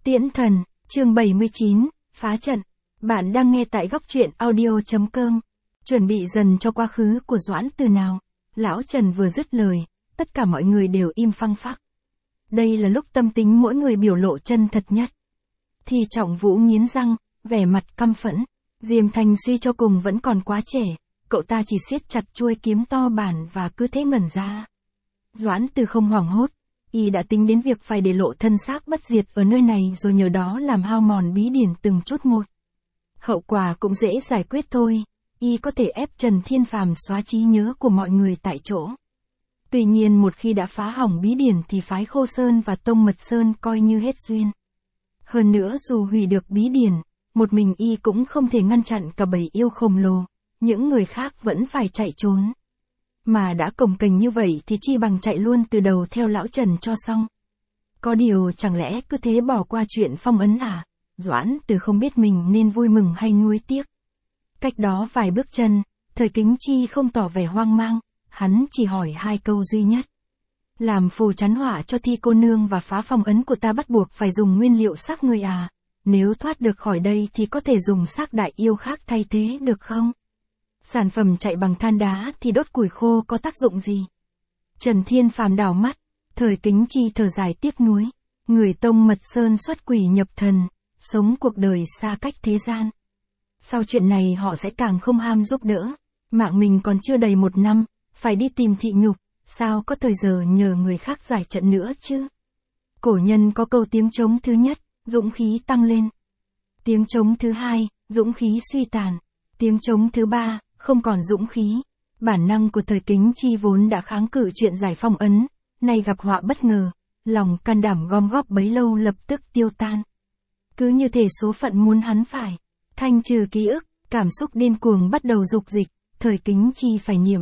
Tiễn thần, chương 79, phá trận. Bạn đang nghe tại góc truyện audio.com. Chuẩn bị dần cho quá khứ của Doãn Từ nào. Lão Trần vừa dứt lời, tất cả mọi người đều im phăng phắc. Đây là lúc tâm tính mỗi người biểu lộ chân thật nhất. Thì Trọng Vũ nghiến răng, vẻ mặt căm phẫn. Diêm Thành suy cho cùng vẫn còn quá trẻ, cậu ta chỉ siết chặt chuôi kiếm to bản và cứ thế ngẩn ra. Doãn Từ không hoảng hốt, y đã tính đến việc phải để lộ thân xác bất diệt ở nơi này rồi nhờ đó làm hao mòn bí điển từng chút một. Hậu quả cũng dễ giải quyết thôi, y có thể ép Trần Thiên Phàm xóa trí nhớ của mọi người tại chỗ. Tuy nhiên một khi đã phá hỏng bí điển thì phái Khô Sơn và Tông Mật Sơn coi như hết duyên. Hơn nữa dù hủy được bí điển, một mình y cũng không thể ngăn chặn cả bầy yêu khổng lồ, những người khác vẫn phải chạy trốn. Mà đã cồng kềnh như vậy thì chi bằng chạy luôn từ đầu theo lão Trần cho xong. Có điều chẳng lẽ cứ thế bỏ qua chuyện phong ấn à? Doãn Từ không biết mình nên vui mừng hay nuối tiếc. Cách đó vài bước chân, Thời Kính Chi không tỏ vẻ hoang mang, hắn chỉ hỏi hai câu duy nhất. Làm phù chắn họa cho Thi cô nương và phá phong ấn của ta bắt buộc phải dùng nguyên liệu xác người à? Nếu thoát được khỏi đây thì có thể dùng xác đại yêu khác thay thế được không? Sản phẩm chạy bằng than đá thì đốt củi khô có tác dụng gì? Trần Thiên Phàm đảo mắt, Thời Kính Chi thở dài tiếc nuối. Người Tông Mật Sơn xuất quỷ nhập thần, sống cuộc đời xa cách thế gian. Sau chuyện này họ sẽ càng không ham giúp đỡ. Mạng mình còn chưa đầy 1 năm, phải đi tìm thị nhục, sao có thời giờ nhờ người khác giải trận nữa chứ? Cổ nhân có câu tiếng trống thứ nhất, dũng khí tăng lên. Tiếng trống thứ hai, dũng khí suy tàn. Tiếng trống thứ ba, không còn dũng khí. Bản năng của Thời Kính Chi vốn đã kháng cự chuyện giải phong ấn, nay gặp họa bất ngờ, lòng can đảm gom góp bấy lâu lập tức tiêu tan. Cứ như thể số phận muốn hắn phải thanh trừ ký ức, cảm xúc điên cuồng bắt đầu dục dịch, Thời Kính Chi phải niệm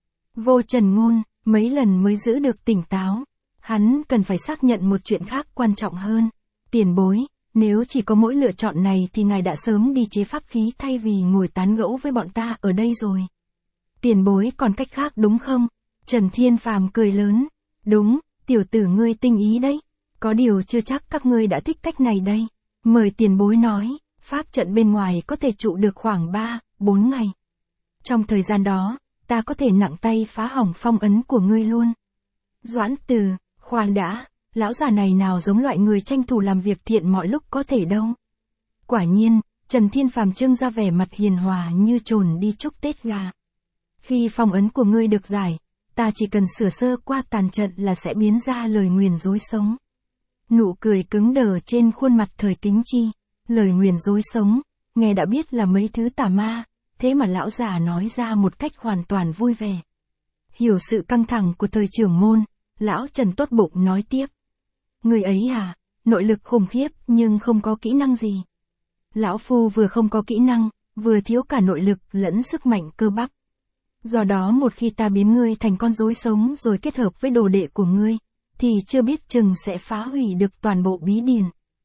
vô trần ngôn, mấy lần mới giữ được tỉnh táo. Hắn cần phải xác nhận một chuyện khác quan trọng hơn. Tiền bối, nếu chỉ có mỗi lựa chọn này thì ngài đã sớm đi chế pháp khí thay vì ngồi tán gẫu với bọn ta ở đây rồi. Tiền bối còn cách khác đúng không? Trần Thiên Phàm cười lớn. Đúng, tiểu tử ngươi tinh ý đấy. Có điều chưa chắc các ngươi đã thích cách này đây. Mời tiền bối nói, pháp trận bên ngoài có thể trụ được khoảng 3-4 ngày. Trong thời gian đó, ta có thể nặng tay phá hỏng phong ấn của ngươi luôn. Doãn Từ, khoan đã, lão già này nào giống loại người tranh thủ làm việc thiện mọi lúc có thể đâu. Quả nhiên, Trần Thiên Phàm trưng ra vẻ mặt hiền hòa như trồn đi chúc Tết gà. Khi phong ấn của ngươi được giải, ta chỉ cần sửa sơ qua tàn trận là sẽ biến ra lời nguyền dối sống. Nụ cười cứng đờ trên khuôn mặt Thời Kính Chi. Lời nguyền dối sống, nghe đã biết là mấy thứ tà ma, thế mà lão già nói ra một cách hoàn toàn vui vẻ. Hiểu sự căng thẳng của Thời trưởng môn, lão Trần tốt bụng nói tiếp. Người ấy à, nội lực khủng khiếp nhưng không có kỹ năng gì. Lão phu vừa không có kỹ năng, vừa thiếu cả nội lực lẫn sức mạnh cơ bắp. Do đó một khi ta biến ngươi thành con rối sống rồi kết hợp với đồ đệ của ngươi, thì chưa biết chừng sẽ phá hủy được toàn bộ bí điển.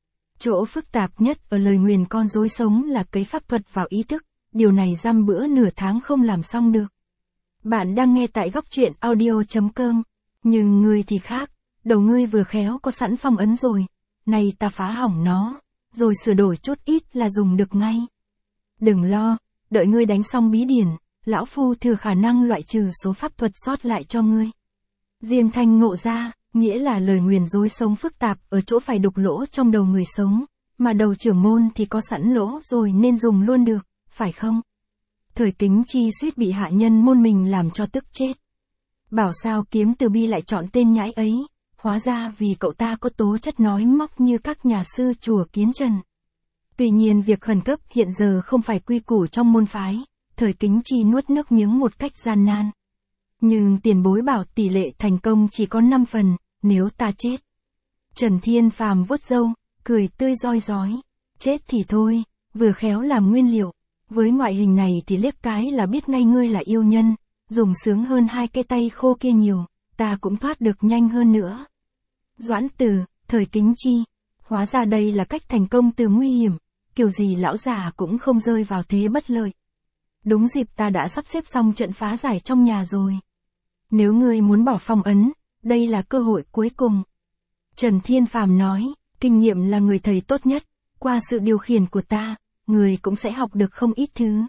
Chỗ phức tạp nhất ở lời nguyền con rối sống là cấy pháp thuật vào ý thức, điều này dăm bữa nửa tháng không làm xong được. Bạn đang nghe tại góc truyện audio.com, nhưng ngươi thì khác, đầu ngươi vừa khéo có sẵn phong ấn rồi, nay ta phá hỏng nó, rồi sửa đổi chút ít là dùng được ngay. Đừng lo, đợi ngươi đánh xong bí điển, lão phu thừa khả năng loại trừ số pháp thuật sót lại cho ngươi. Diêm Thanh ngộ ra, nghĩa là lời nguyền dối sống phức tạp ở chỗ phải đục lỗ trong đầu người sống, mà đầu trưởng môn thì có sẵn lỗ rồi nên dùng luôn được, phải không? Thời Kính Chi suýt bị hạ nhân môn mình làm cho tức chết. Bảo sao Kiếm Từ Bi lại chọn tên nhãi ấy, hóa ra vì cậu ta có tố chất nói móc như các nhà sư chùa Kiến Trần. Tuy nhiên việc khẩn cấp hiện giờ không phải quy củ trong môn phái, Thời Kính Chi nuốt nước miếng một cách gian nan. Nhưng tiền bối bảo tỷ lệ thành công chỉ có 5 phần, nếu ta chết. Trần Thiên Phàm vuốt râu, cười tươi roi rói. Chết thì thôi, vừa khéo làm nguyên liệu. Với ngoại hình này thì liếc cái là biết ngay ngươi là yêu nhân, dùng sướng hơn 2 cái tay khô kia nhiều, ta cũng thoát được nhanh hơn nữa. Doãn Từ, Thời Kính Chi, hóa ra đây là cách thành công từ nguy hiểm, kiểu gì lão già cũng không rơi vào thế bất lợi. Đúng dịp ta đã sắp xếp xong trận phá giải trong nhà rồi. Nếu ngươi muốn bỏ phong ấn, đây là cơ hội cuối cùng. Trần Thiên Phàm nói, Kinh nghiệm là người thầy tốt nhất, qua sự điều khiển của ta, người cũng sẽ học được không ít thứ.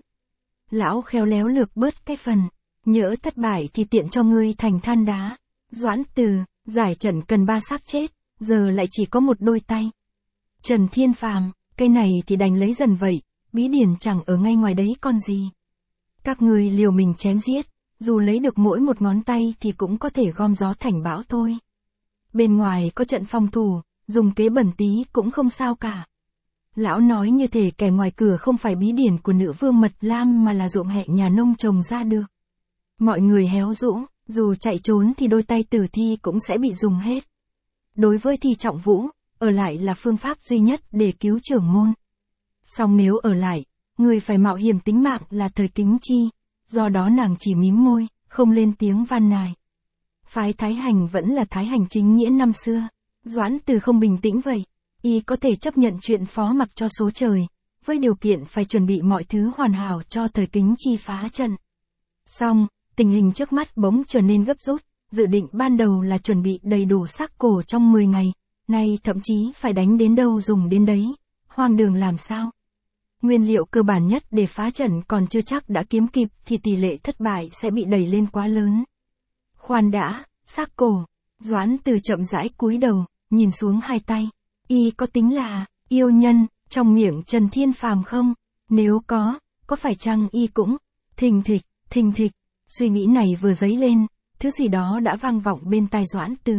Lão khéo léo lược bớt cái phần, nhỡ thất bại thì tiện cho ngươi thành than đá. Doãn Từ, giải trận cần 3 xác chết, giờ lại chỉ có một đôi tay. Trần Thiên Phàm, cây này thì đành lấy dần vậy, bí điển chẳng ở ngay ngoài đấy con gì. Các ngươi liều mình chém giết, dù lấy được mỗi một ngón tay thì cũng có thể gom gió thành bão thôi. Bên ngoài có trận phòng thủ, dùng kế bẩn tí cũng không sao cả. Lão nói như thể kẻ ngoài cửa không phải bí điển của nữ vương Mật Lam mà là ruộng hẹ nhà nông trồng ra được. Mọi người héo rũ, dù chạy trốn thì đôi tay tử thi cũng sẽ bị dùng hết. Đối với Thi Trọng Vũ, ở lại là phương pháp duy nhất để cứu trưởng môn. Song nếu ở lại, người phải mạo hiểm tính mạng là Thời Kính Chi, do đó nàng chỉ mím môi, không lên tiếng van nài. Phái Thái Hành vẫn là Thái Hành chính nghĩa năm xưa, Doãn Từ không bình tĩnh vậy, y có thể chấp nhận chuyện phó mặc cho số trời, với điều kiện phải chuẩn bị mọi thứ hoàn hảo cho Thời Kính Chi phá trận. Song, tình hình trước mắt bỗng trở nên gấp rút, dự định ban đầu là chuẩn bị đầy đủ xác cổ trong 10 ngày, nay thậm chí phải đánh đến đâu dùng đến đấy, hoang đường làm sao. Nguyên liệu cơ bản nhất để phá trận còn chưa chắc đã kiếm kịp thì tỷ lệ thất bại sẽ bị đẩy lên quá lớn. Khoan đã, xác cổ, Doãn Từ chậm rãi cúi đầu, nhìn xuống hai tay, y có tính là yêu nhân trong miệng Trần Thiên Phàm không? Nếu có phải chăng y cũng thình thịch, suy nghĩ này vừa dấy lên, thứ gì đó đã vang vọng bên tai Doãn Từ.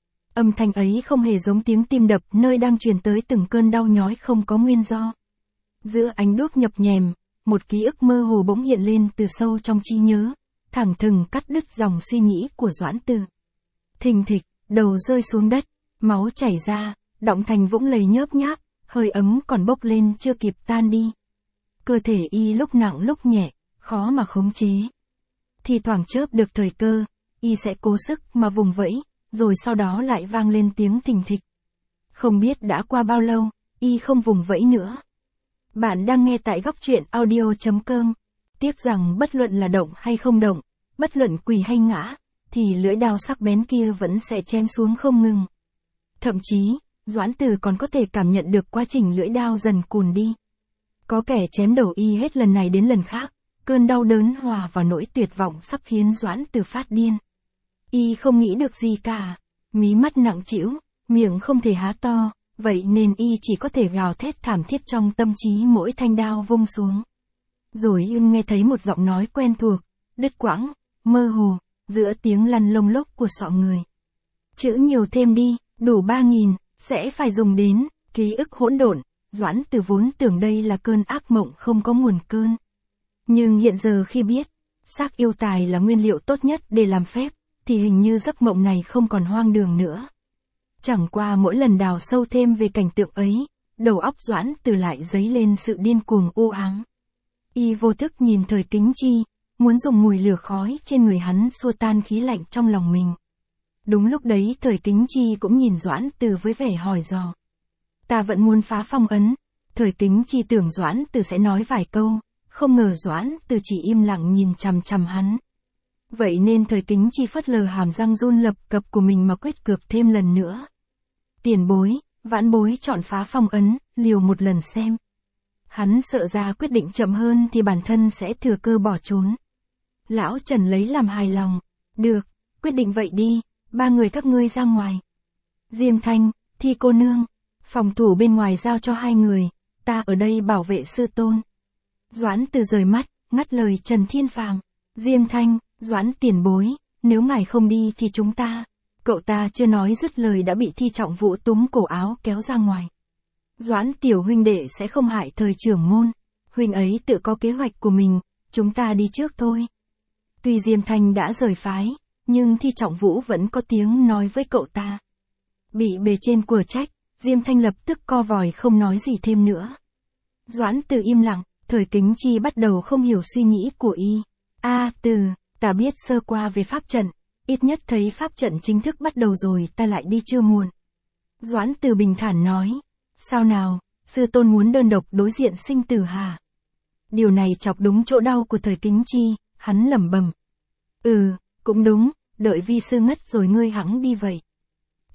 Âm thanh ấy không hề giống tiếng tim đập nơi đang truyền tới từng cơn đau nhói không có nguyên do. Giữa ánh đuốc nhập nhèm, một ký ức mơ hồ bỗng hiện lên từ sâu trong trí nhớ, thẳng thừng cắt đứt dòng suy nghĩ của Doãn Từ. Thình thịch, đầu rơi xuống đất, máu chảy ra, đọng thành vũng lầy nhớp nháp, hơi ấm còn bốc lên chưa kịp tan đi. Cơ thể y lúc nặng lúc nhẹ, khó mà khống chế. Thì thoảng chớp được thời cơ, y sẽ cố sức mà vùng vẫy, rồi sau đó lại vang lên tiếng thình thịch. Không biết đã qua bao lâu, y không vùng vẫy nữa. Bạn đang nghe tại góc truyện audio.com. Tiếc rằng bất luận là động hay không động, bất luận quỳ hay ngã, thì lưỡi đao sắc bén kia vẫn sẽ chém xuống không ngừng. Thậm chí, Doãn Từ còn có thể cảm nhận được quá trình lưỡi đao dần cùn đi. Có kẻ chém đầu y hết lần này đến lần khác, cơn đau đớn hòa vào nỗi tuyệt vọng sắp khiến Doãn Từ phát điên. Y không nghĩ được gì cả, mí mắt nặng trĩu, miệng không thể há to, vậy nên y chỉ có thể gào thét thảm thiết trong tâm trí mỗi thanh đao vung xuống. Rồi nghe thấy một giọng nói quen thuộc, đứt quãng, mơ hồ, giữa tiếng lăn lông lốc của sọ người. Chữ nhiều thêm đi, đủ 3.000, sẽ phải dùng đến, ký ức hỗn độn. Doãn Từ vốn tưởng đây là cơn ác mộng không có nguồn cơn. Nhưng hiện giờ khi biết, xác yêu tài là nguyên liệu tốt nhất để làm phép, thì hình như giấc mộng này không còn hoang đường nữa. Chẳng qua mỗi lần đào sâu thêm về cảnh tượng ấy, đầu óc Doãn Từ lại dấy lên sự điên cuồng u ám. Y vô thức nhìn Thời Kính Chi, muốn dùng mùi lửa khói trên người hắn xua tan khí lạnh trong lòng mình. Đúng lúc đấy Thời Kính Chi cũng nhìn Doãn Từ với vẻ hỏi dò. Ta vẫn muốn phá phong ấn. Thời Kính Chi tưởng Doãn Từ sẽ nói vài câu, không ngờ Doãn Từ chỉ im lặng nhìn chằm chằm hắn. Vậy nên Thời Kính Chi phớt lờ hàm răng run lập cập của mình mà quyết cược thêm lần nữa. Tiền bối, vãn bối chọn phá phong ấn, liều một lần xem. Hắn sợ ra quyết định chậm hơn thì bản thân sẽ thừa cơ bỏ trốn. Lão Trần lấy làm hài lòng. Được, quyết định vậy đi, 3 người các ngươi ra ngoài. Diêm Thanh, Thi cô nương, phòng thủ bên ngoài giao cho 2 người, ta ở đây bảo vệ sư tôn. Doãn Từ rời mắt, ngắt lời Trần Thiên Phàm. Diêm Thanh, Doãn tiền bối, nếu ngài không đi thì chúng ta. Cậu ta chưa nói dứt lời đã bị Thi Trọng Vũ túm cổ áo kéo ra ngoài. Doãn tiểu huynh đệ sẽ không hại Thời trưởng môn, huynh ấy tự có kế hoạch của mình, chúng ta đi trước thôi. Tuy Diêm Thanh đã rời phái, nhưng Thi Trọng Vũ vẫn có tiếng nói với cậu ta. Bị bề trên quở trách, Diêm Thanh lập tức co vòi không nói gì thêm nữa. Doãn Từ im lặng, Thời Kính Chi bắt đầu không hiểu suy nghĩ của y. Từ, ta biết sơ qua về pháp trận, ít nhất thấy pháp trận chính thức bắt đầu rồi ta lại đi chưa muộn. Doãn Từ bình thản nói. Sao nào, sư tôn muốn đơn độc đối diện sinh tử hả? Điều này chọc đúng chỗ đau của Thời Kính Chi, hắn lẩm bẩm. Cũng đúng, đợi vi sư ngất rồi ngươi hẵng đi vậy.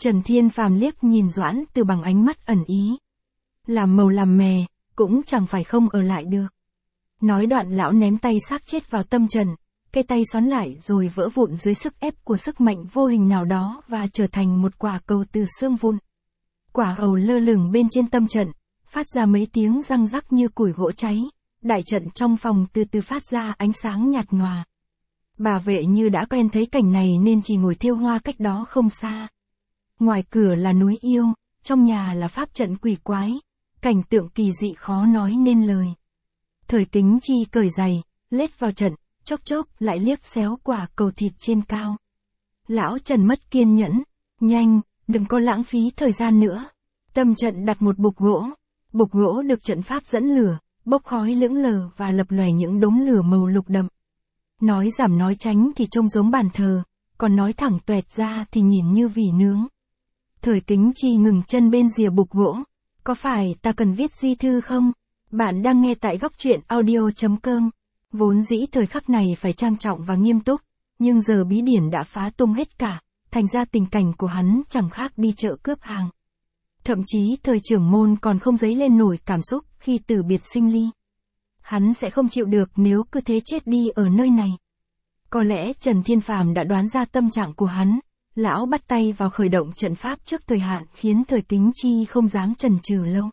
Trần Thiên Phàm liếc nhìn Doãn Từ bằng ánh mắt ẩn ý. Làm màu làm mè, cũng chẳng phải không ở lại được. Nói đoạn lão ném tay xác chết vào tâm Trần, cây tay xoắn lại rồi vỡ vụn dưới sức ép của sức mạnh vô hình nào đó và trở thành một quả cầu từ xương vụn. Quả cầu lơ lửng bên trên tâm Trần, phát ra mấy tiếng răng rắc như củi gỗ cháy, đại trận trong phòng từ từ phát ra ánh sáng nhạt nhòa. Bà vệ như đã quen thấy cảnh này nên chỉ ngồi thiêu hoa cách đó không xa. Ngoài cửa là núi yêu, trong nhà là pháp trận quỷ quái, cảnh tượng kỳ dị khó nói nên lời. Thời Kính Chi cởi giày, lết vào trận, chốc chốc lại liếc xéo quả cầu thịt trên cao. Lão Trần mất kiên nhẫn, nhanh, đừng có lãng phí thời gian nữa. Tâm trận đặt một bục gỗ được trận pháp dẫn lửa, bốc khói lững lờ và lập lòe những đốm lửa màu lục đậm. Nói giảm nói tránh thì trông giống bàn thờ, còn nói thẳng tuẹt ra thì nhìn như vỉ nướng. Thời Kính Chi ngừng chân bên rìa bục gỗ. Có phải ta cần viết di thư không? Bạn đang nghe tại góc truyện audio.com. Vốn dĩ thời khắc này phải trang trọng và nghiêm túc, nhưng giờ bí điển đã phá tung hết cả, thành ra tình cảnh của hắn chẳng khác đi chợ cướp hàng. Thậm chí thời trưởng môn còn không dấy lên nổi cảm xúc khi từ biệt sinh ly. Hắn sẽ không chịu được nếu cứ thế chết đi ở nơi này. Có lẽ Trần Thiên Phàm đã đoán ra tâm trạng của hắn. Lão bắt tay vào khởi động trận pháp trước thời hạn khiến Thời Kính Chi không dám chần chừ lâu.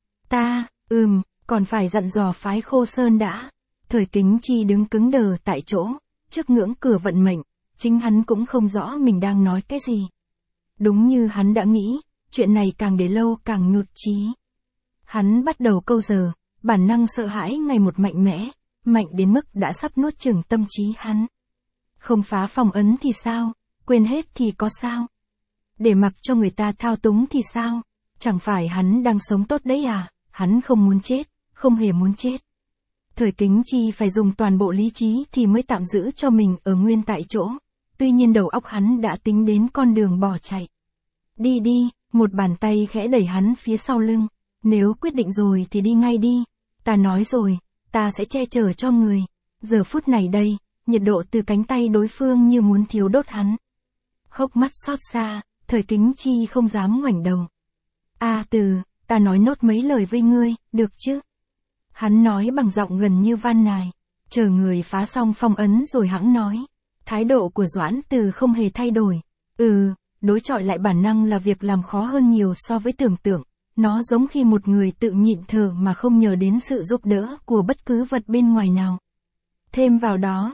Còn phải dặn dò phái Khô Sơn đã. Thời Kính Chi đứng cứng đờ tại chỗ, trước ngưỡng cửa vận mệnh, chính hắn cũng không rõ mình đang nói cái gì. Đúng như hắn đã nghĩ, chuyện này càng để lâu càng nhụt chí. Hắn bắt đầu câu giờ, bản năng sợ hãi ngày một mạnh mẽ, mạnh đến mức đã sắp nuốt chửng tâm trí hắn. Không phá phong ấn thì sao? Quên hết thì có sao? Để mặc cho người ta thao túng thì sao? Chẳng phải hắn đang sống tốt đấy à? Hắn không muốn chết, không hề muốn chết. Thời Kính Chi phải dùng toàn bộ lý trí thì mới tạm giữ cho mình ở nguyên tại chỗ. Tuy nhiên đầu óc hắn đã tính đến con đường bỏ chạy. Đi đi, một bàn tay khẽ đẩy hắn phía sau lưng. Nếu quyết định rồi thì đi ngay đi. Ta nói rồi, ta sẽ che chở cho người. Giờ phút này đây, nhiệt độ từ cánh tay đối phương như muốn thiêu đốt hắn. Hốc mắt xót xa, Thời Kính Chi không dám ngoảnh đầu. Ta nói nốt mấy lời với ngươi, được chứ? Hắn nói bằng giọng gần như van nài, chờ người phá xong phong ấn rồi hẵng nói. Thái độ của Doãn Từ không hề thay đổi. Đối chọi lại bản năng là việc làm khó hơn nhiều so với tưởng tượng. Nó giống khi một người tự nhịn thở mà không nhờ đến sự giúp đỡ của bất cứ vật bên ngoài nào. Thêm vào đó,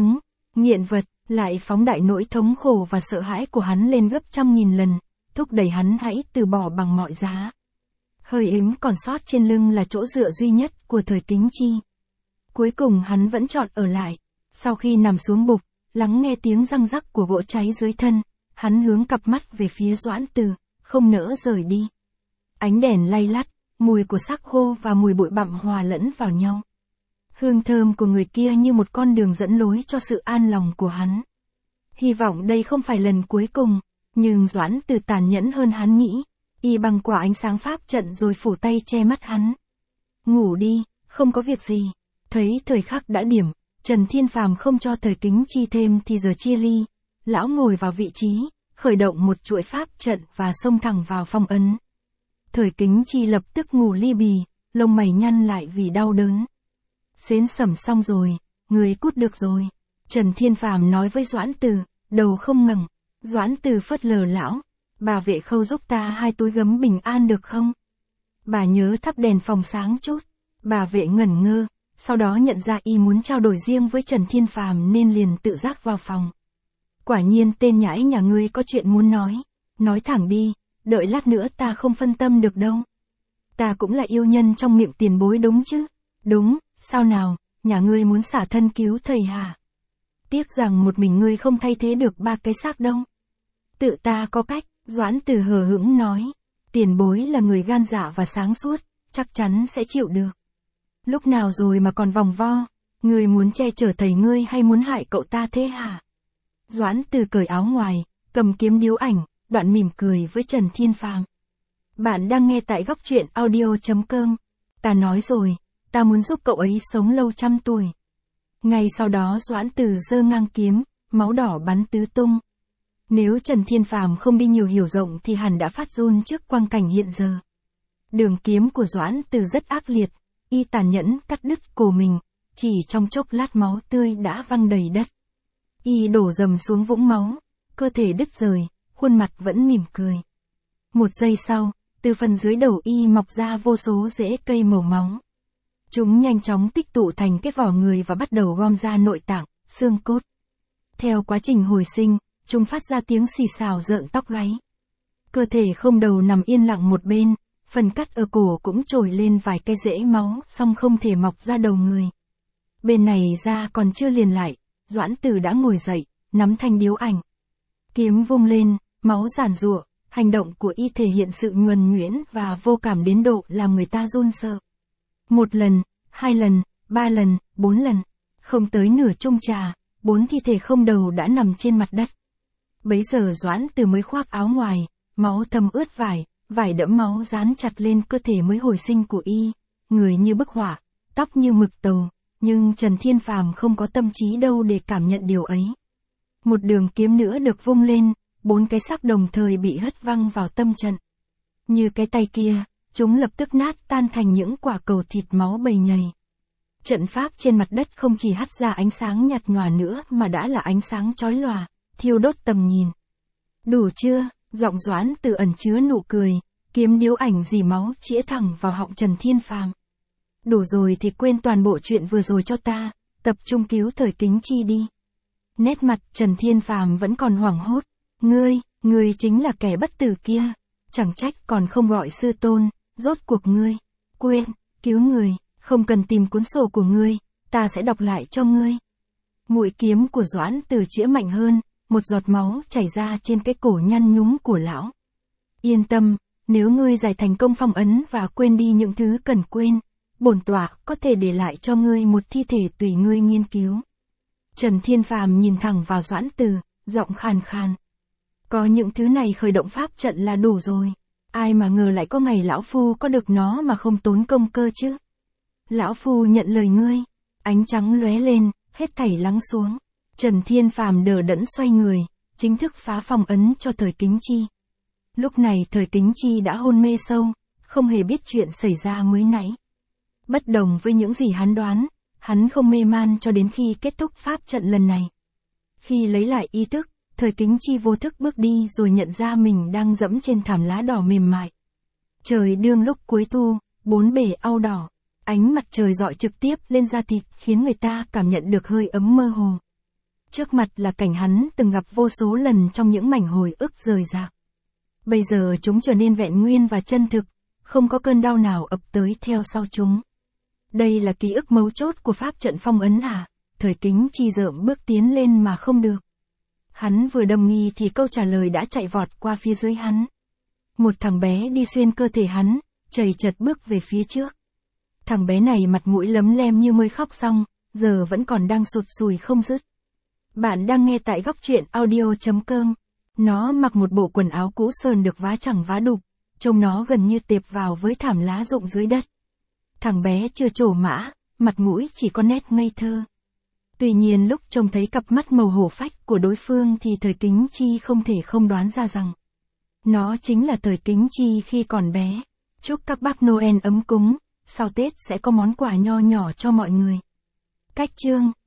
nghiện vật, lại phóng đại nỗi thống khổ và sợ hãi của hắn lên gấp trăm nghìn lần, thúc đẩy hắn hãy từ bỏ bằng mọi giá. Hơi ếm còn sót trên lưng là chỗ dựa duy nhất của Thời Kính Chi. Cuối cùng hắn vẫn chọn ở lại. Sau khi nằm xuống bục, lắng nghe tiếng răng rắc của gỗ cháy dưới thân, hắn hướng cặp mắt về phía Doãn Từ, không nỡ rời đi. Ánh đèn lay lắt, mùi của xác khô và mùi bụi bặm hòa lẫn vào nhau. Hương thơm của người kia như một con đường dẫn lối cho sự an lòng của hắn. Hy vọng đây không phải lần cuối cùng, nhưng Doãn Từ tàn nhẫn hơn hắn nghĩ. Y băng quả ánh sáng pháp trận rồi phủ tay che mắt hắn. Ngủ đi, không có việc gì. Thấy thời khắc đã điểm, Trần Thiên Phàm không cho Thời Kính Chi thêm thì giờ chia ly. Lão ngồi vào vị trí, khởi động một chuỗi pháp trận và xông thẳng vào phong ấn. Thời Kính Chi lập tức ngủ li bì, lông mày nhăn lại vì đau đớn. Xến sẩm xong rồi, người cút được rồi. Trần Thiên Phàm nói với Doãn Từ, đầu không ngẩng. Doãn Từ phớt lờ lão. Bà vệ Khâu giúp ta 2 túi gấm bình an được không? Bà nhớ thắp đèn phòng sáng chút. Bà vệ ngẩn ngơ, sau đó nhận ra y muốn trao đổi riêng với Trần Thiên Phàm nên liền tự giác vào phòng. Quả nhiên tên nhãi nhà ngươi có chuyện muốn nói. Nói thẳng đi, đợi lát nữa ta không phân tâm được đâu. Ta cũng là yêu nhân trong miệng tiền bối đúng chứ? Đúng, sao nào, nhà ngươi muốn xả thân cứu thầy hả? Tiếc rằng một mình ngươi không thay thế được 3 cái xác đâu. Tự ta có cách. Doãn Từ hờ hững nói, tiền bối là người gan dạ và sáng suốt, chắc chắn sẽ chịu được. Lúc nào rồi mà còn vòng vo, ngươi muốn che chở thầy ngươi hay muốn hại cậu ta thế hả? Doãn Từ cởi áo ngoài, cầm kiếm điếu ảnh, đoạn mỉm cười với Trần Thiên Phàm. Bạn đang nghe tại góc truyện audio.com. Ta nói rồi, ta muốn giúp cậu ấy sống lâu trăm tuổi. Ngay sau đó Doãn Từ giơ ngang kiếm, máu đỏ bắn tứ tung. Nếu Trần Thiên Phàm không đi nhiều hiểu rộng thì hẳn đã phát run trước quang cảnh hiện giờ. Đường kiếm của Doãn Từ rất ác liệt, y tàn nhẫn cắt đứt cổ mình, chỉ trong chốc lát máu tươi đã văng đầy đất. Y đổ dầm xuống vũng máu, cơ thể đứt rời, khuôn mặt vẫn mỉm cười. Một giây sau, từ phần dưới đầu y mọc ra vô số rễ cây màu máu. Chúng nhanh chóng tích tụ thành cái vỏ người và bắt đầu gom ra nội tạng, xương cốt. Theo quá trình hồi sinh, chúng phát ra tiếng xì xào rợn tóc gáy. Cơ thể không đầu nằm yên lặng một bên, phần cắt ở cổ cũng trồi lên vài cái rễ máu, song không thể mọc ra đầu người. Bên này da còn chưa liền lại, Doãn Từ đã ngồi dậy, nắm thanh điếu ảnh. Kiếm vung lên, máu giàn giụa, hành động của y thể hiện sự nhuần nhuyễn và vô cảm đến độ làm người ta run sợ. Một lần, 2 lần, 3 lần, 4 lần, không tới nửa chung trà, 4 thi thể không đầu đã nằm trên mặt đất. Bấy giờ Doãn Từ mới khoác áo ngoài, máu thấm ướt vải, vải đẫm máu dán chặt lên cơ thể mới hồi sinh của y, người như bức họa, tóc như mực tàu, nhưng Trần Thiên Phàm không có tâm trí đâu để cảm nhận điều ấy. Một đường kiếm nữa được vung lên, 4 cái xác đồng thời bị hất văng vào tâm trận. Như cái tay kia, chúng lập tức nát tan thành những quả cầu thịt máu bầy nhầy. Trận pháp trên mặt đất không chỉ hắt ra ánh sáng nhạt nhòa nữa mà đã là ánh sáng chói lòa, thiêu đốt tầm nhìn. Đủ chưa? Giọng Doãn Từ ẩn chứa nụ cười, kiếm điếu ảnh dì máu chĩa thẳng vào họng Trần Thiên Phàm. Đủ rồi thì quên toàn bộ chuyện vừa rồi cho ta, tập trung cứu Thời Kính Chi đi. Nét mặt Trần Thiên Phàm vẫn còn hoảng hốt. Ngươi chính là kẻ bất tử kia. Chẳng trách còn không gọi sư tôn, rốt cuộc ngươi. Quên, cứu người, không cần tìm cuốn sổ của ngươi, ta sẽ đọc lại cho ngươi. Mũi kiếm của Doãn Từ chĩa mạnh hơn, một giọt máu chảy ra trên cái cổ nhăn nhúm của lão. Yên tâm, nếu ngươi giải thành công phong ấn và quên đi những thứ cần quên, bổn tọa có thể để lại cho ngươi một thi thể tùy ngươi nghiên cứu. Trần Thiên Phàm nhìn thẳng vào Doãn Từ, giọng khàn khàn. Có những thứ này khởi động pháp trận là đủ rồi. Ai mà ngờ lại có ngày lão phu có được nó mà không tốn công cơ chứ. Lão phu nhận lời ngươi. Ánh trắng lóe lên, hết thảy lắng xuống. Trần Thiên Phàm đờ đẫn xoay người, chính thức phá phong ấn cho Thời Kính Chi. Lúc này Thời Kính Chi đã hôn mê sâu, không hề biết chuyện xảy ra mới nãy. Bất đồng với những gì hắn đoán, hắn không mê man cho đến khi kết thúc pháp trận lần này. Khi lấy lại ý thức, Thời Kính Chi vô thức bước đi rồi nhận ra mình đang dẫm trên thảm lá đỏ mềm mại. Trời đương lúc cuối thu, 4 bể au đỏ, ánh mặt trời rọi trực tiếp lên da thịt khiến người ta cảm nhận được hơi ấm mơ hồ. Trước mặt là cảnh hắn từng gặp vô số lần trong những mảnh hồi ức rời rạc. Bây giờ chúng trở nên vẹn nguyên và chân thực, không có cơn đau nào ập tới theo sau chúng. Đây là ký ức mấu chốt của pháp trận phong ấn à? Thời Kính Chi rợm bước tiến lên mà không được. Hắn vừa đâm nghi thì câu trả lời đã chạy vọt qua phía dưới hắn. Một thằng bé đi xuyên cơ thể hắn, chầy chật bước về phía trước. Thằng bé này mặt mũi lấm lem như mới khóc xong, giờ vẫn còn đang sụt sùi không dứt. Bạn đang nghe tại góc truyện audio.com. Nó mặc một bộ quần áo cũ sờn được vá chẳng vá đục, trông nó gần như tệp vào với thảm lá rụng dưới đất. Thằng bé chưa trổ mã, mặt mũi chỉ có nét ngây thơ. Tuy nhiên lúc trông thấy cặp mắt màu hổ phách của đối phương thì Thời Kính Chi không thể không đoán ra rằng nó chính là Thời Kính Chi khi còn bé. Chúc các bác Noel ấm cúng, sau Tết sẽ có món quà nho nhỏ cho mọi người. Cách chương